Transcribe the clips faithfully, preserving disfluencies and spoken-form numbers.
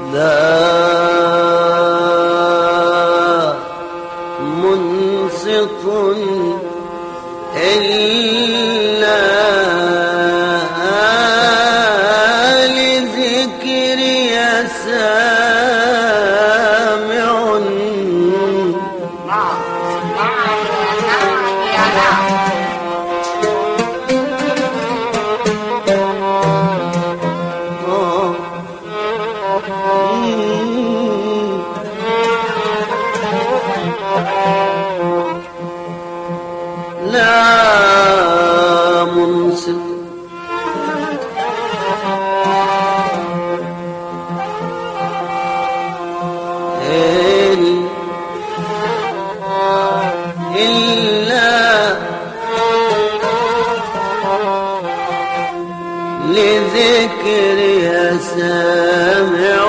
لا منصت إلا لذكري سامع. لا منصت إلا لذكري سامع.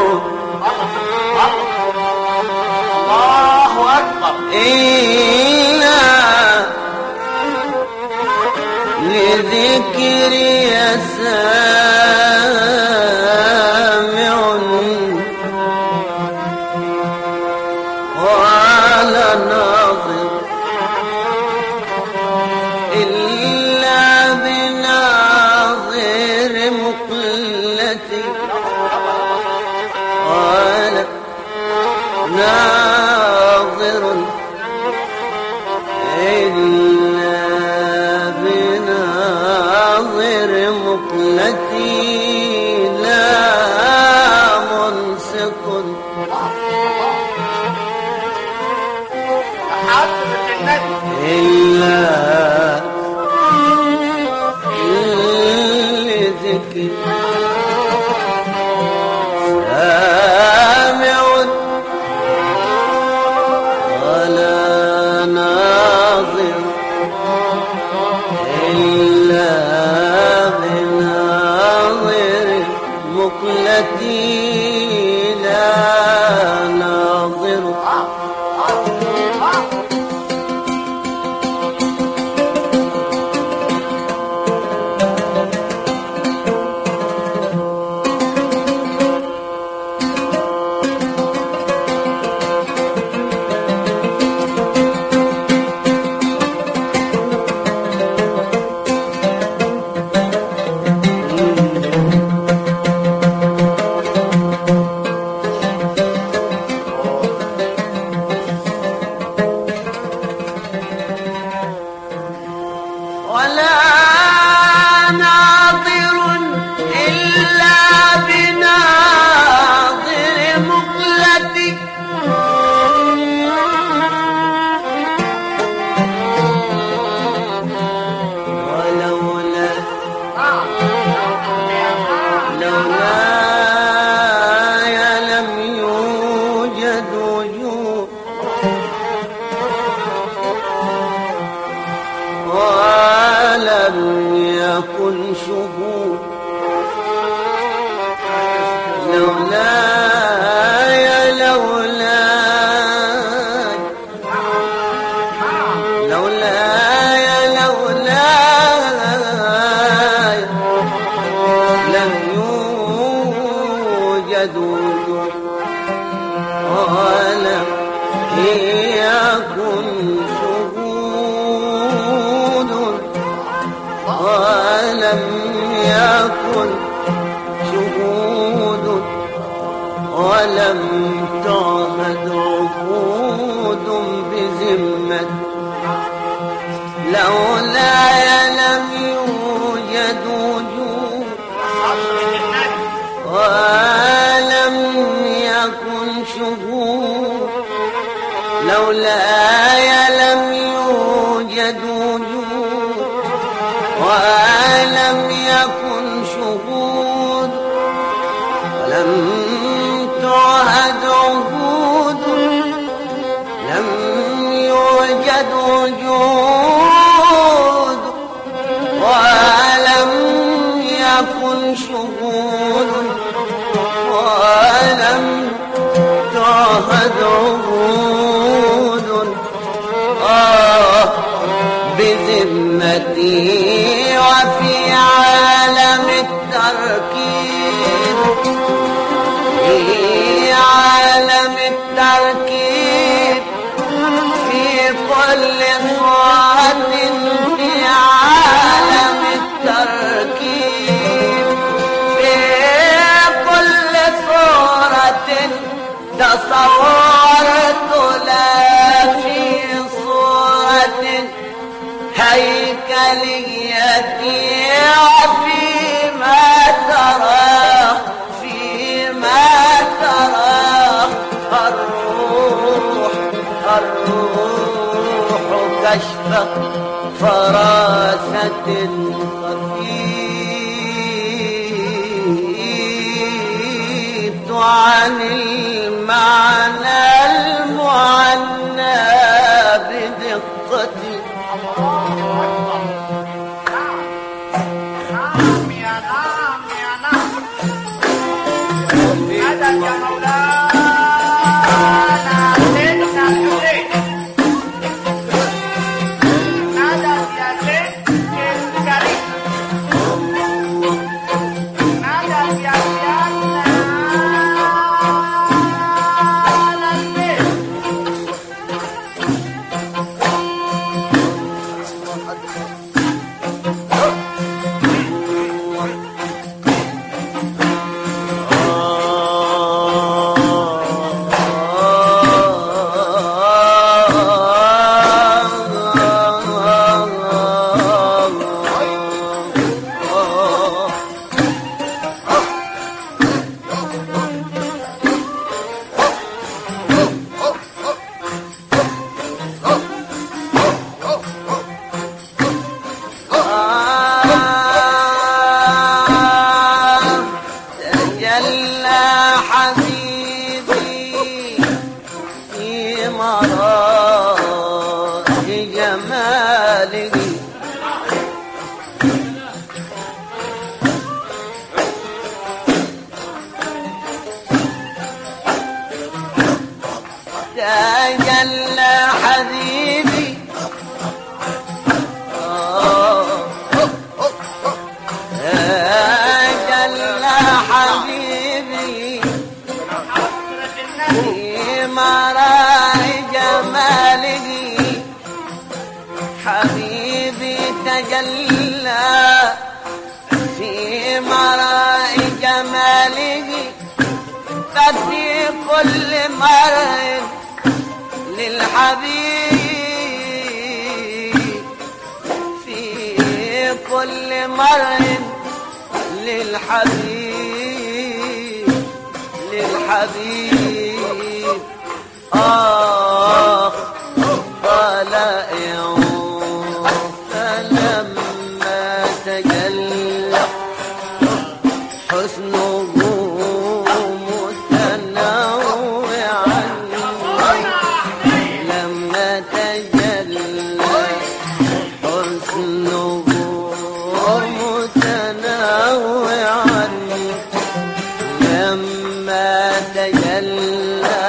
الله أكبر. إلا لذكري سامع ولا ناظر إلا بناظر مقلتي ولا ناظر إلا بناظر مقلتي لا منصت إلا لذكر سامع ولا ناظر إلا بناظر مقلتي لا ناظر. ولا ناظر إلا بناظر مقلتي ولولا لولاي لم يوجد وجود ولم يكن شهود لولاي لولاي لولاي لولاي لم يوجد وجود ولم يكن شهود ولم يكن شهود ولم تعهد عقود بذمة لولاي لم يوجد وجود ولم يكن شهود لولاي لم يوجد وجود ولم يكن شهود ولم تعهد عهود لم يوجد وجود ولم يكن شهود ولم تعهد عهود آه بذمتي وفي عالم التركيب التركيب في كل صورة في عالم التركيب في كل صورة تصورت لا في صورة هيكليتي وفيما تراه فيما تراه الروح الروح كشف فراسة خفيت عن المعنى المعنى بدقتي نعم يا نعم يا نعم مدد يا مولانا سيدنا الحسين مدد يا سيد الكريم مدد يا سيدنا البيت تجلى حبيبي تجلى حبيبي في مراء جماله حبيبي تجلى في مراء جماله ففي كل مرء للحبيب في كل مرء للحبيب للحبيب آه طلائع فلما تجلى حسنه متنوعا لما تجلى حسنه متنوعا لما تجلى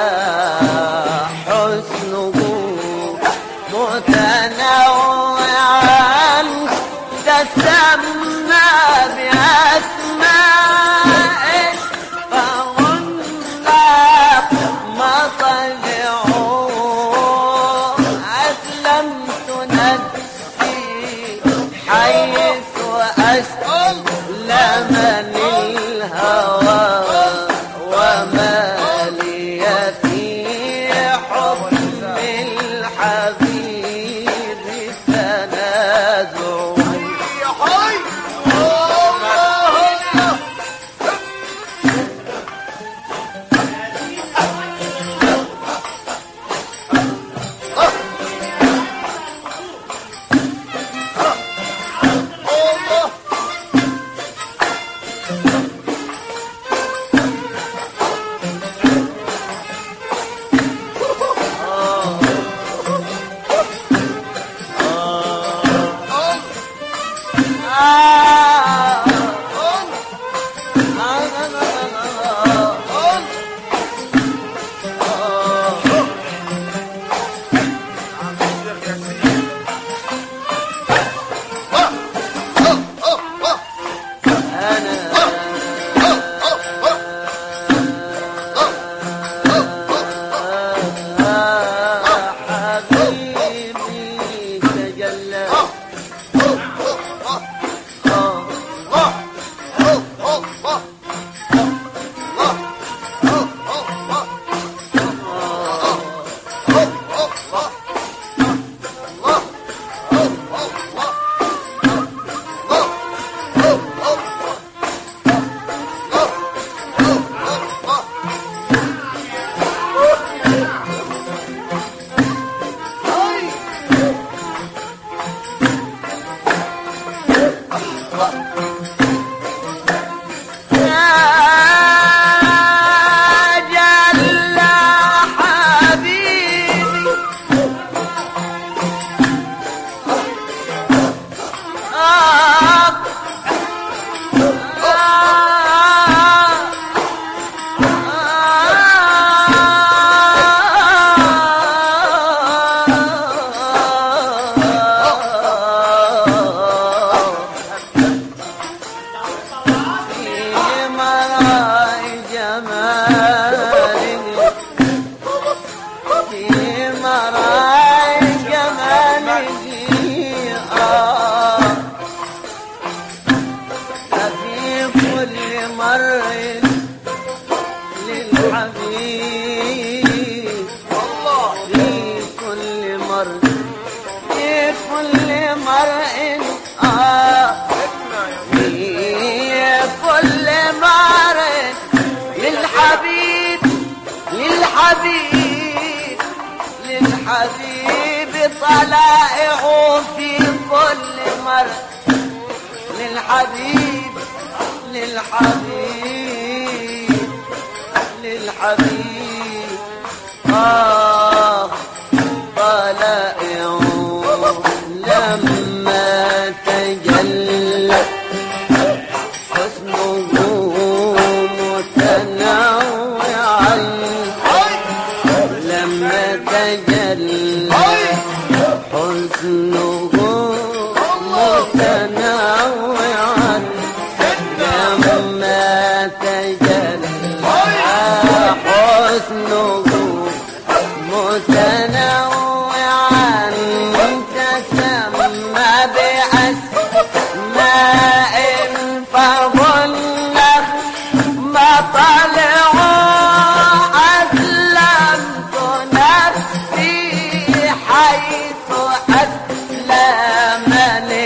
حسنه متنوعا تسمى بأسماء فهن مطلعون أسلمت نفسي حيث أسلمني الهوى وما لي للحبيب في كل مرة في كل مرة آه في كل مرة للحبيب للحبيب للحبيب طلائعه في كل مرة للحبيب للحبيب للحبيب آه طلائعه لما تجلى حسنه متنوعا لما تجلى حسنه متنوعا لما تجلى حسنه متنوعا تسمى بأسماء فظل مطلع أسلمت نفسي حيث أسلم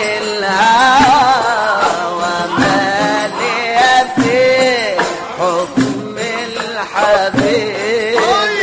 للهوى وما لي في حكم الحبيب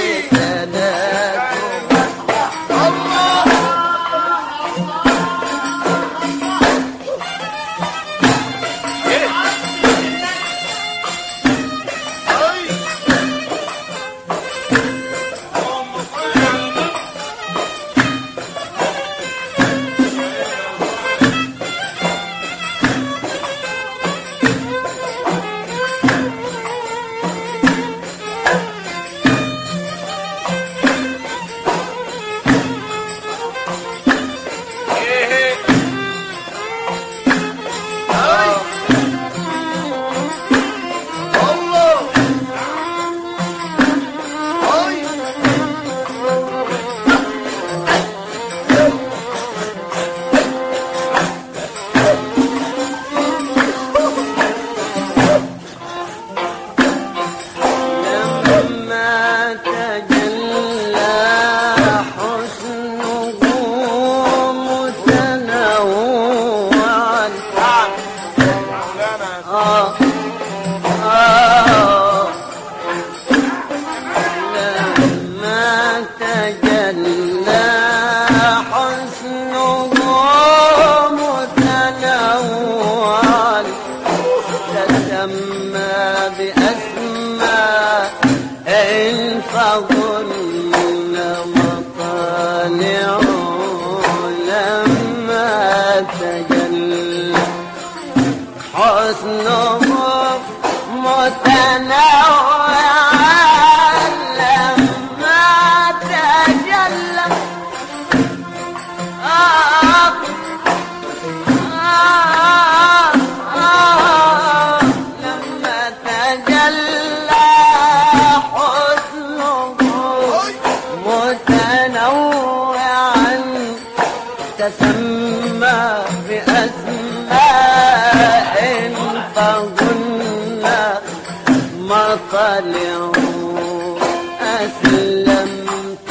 أسلمت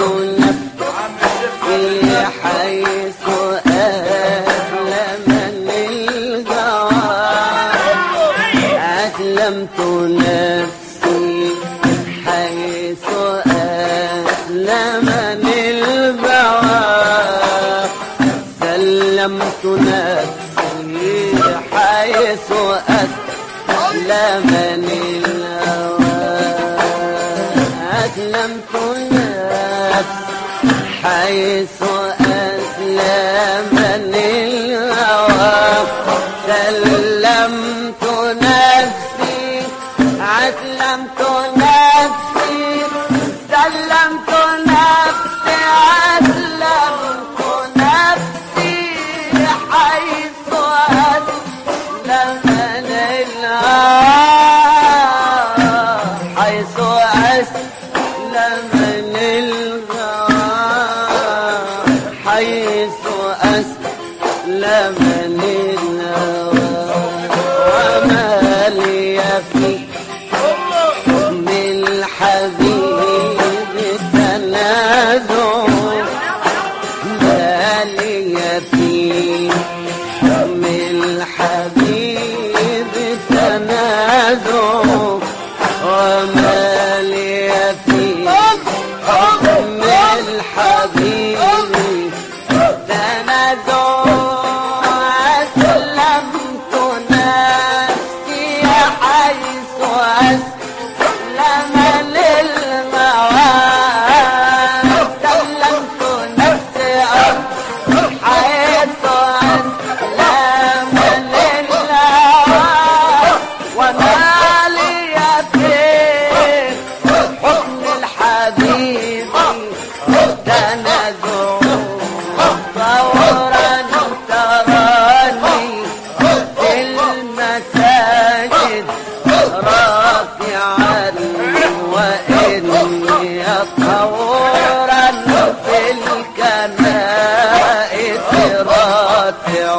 نفسي حيث أسلمني الهوى أسلمت نفسي حيث أسلمني الهوى سلمت نفسي حيث أسلمني الهوى أسلمت نفسي حيث أسلمني الهوى سلمت نفسي أسلمت نفسي سلمت نفسي أسلمت نفسي حيث أسلمني الهوى حيث أسلمني الهوى حيث أسلمني الهوى وما لي في من الحبيب تنازع مالي في حكم الحبيب تنازع ومالي في حكم الحبيب تنازع أسلمت نفسي حيث أسلم للمواد سلمت نفسي حيث أسلم للمواد ومالي في حكم الحبيب تنازع فورا تراني في المساجد رافعا وإني فورا في الكنائس رافع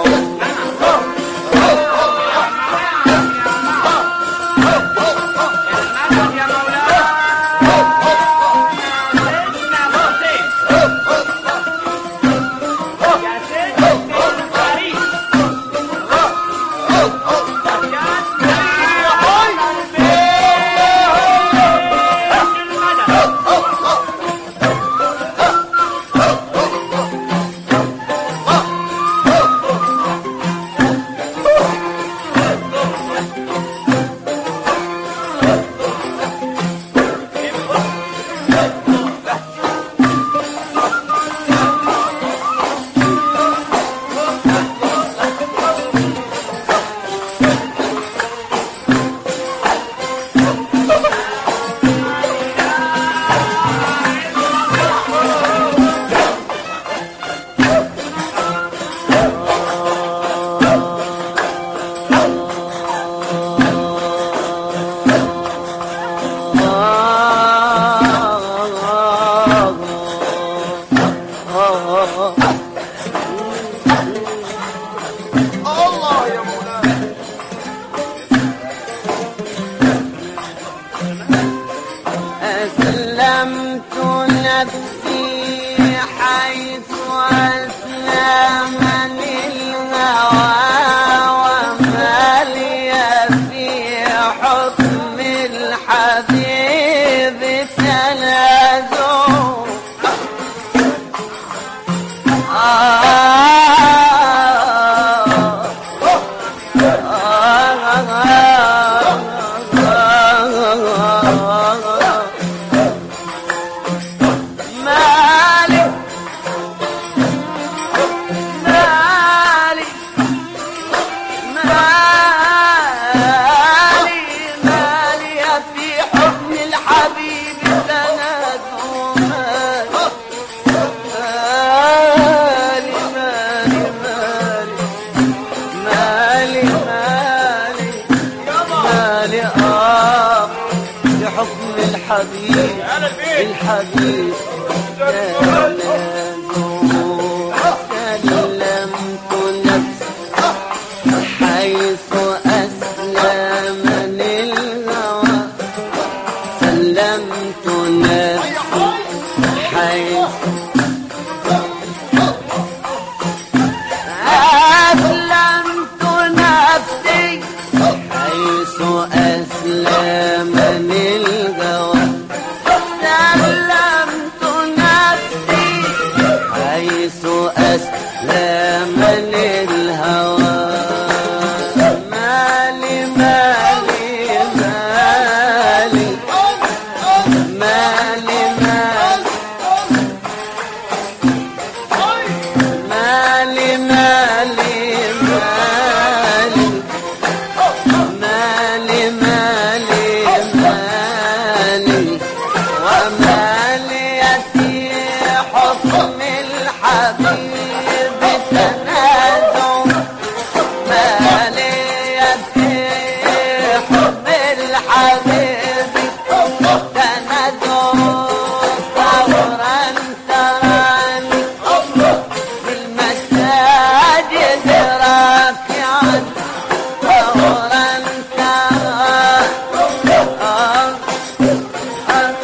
الله يا مولانا. أسلمت نفسي حيث أسلمني الهوى ومالي في حكم الحبيب تنازع حكم الحبيب الحبيب سلمت نفسي حيث أسلمني الهوى سلمت نفسي حيث أسلمت نفسي حيث أسلمني الهوى سلمت نفسي حيث أسلمني الهوى مالي مالي مالي مالي مالي مالي مالي مالي مالي مالي ومالي في حكم الحبيب تنازع مالي في حكم الحبيب تنازع فورا تراني في المساجد راكعا فورا تراني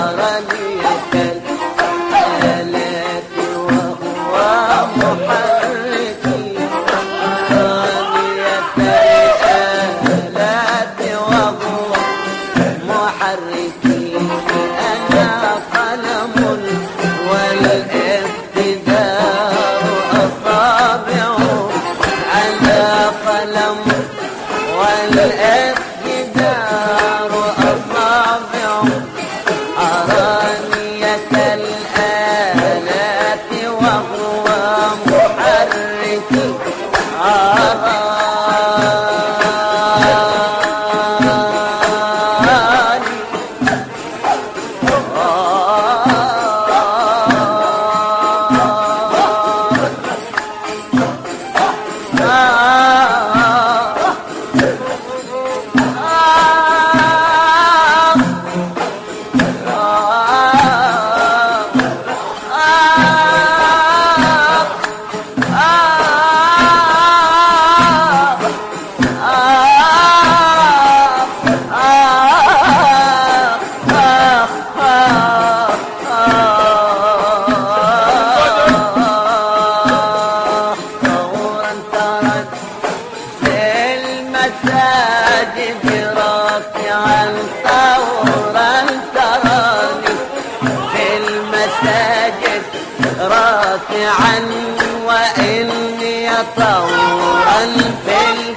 أرانية الآلات وهو محرك أرانية الآلات وهو محرك أنا قلم والابتداء أصابع على قلم والابتداء أصابع أرانية الآلات وهو محرك أراني المساجد رافعا ثورا تراني في المساجد رافعا وإني ثورا في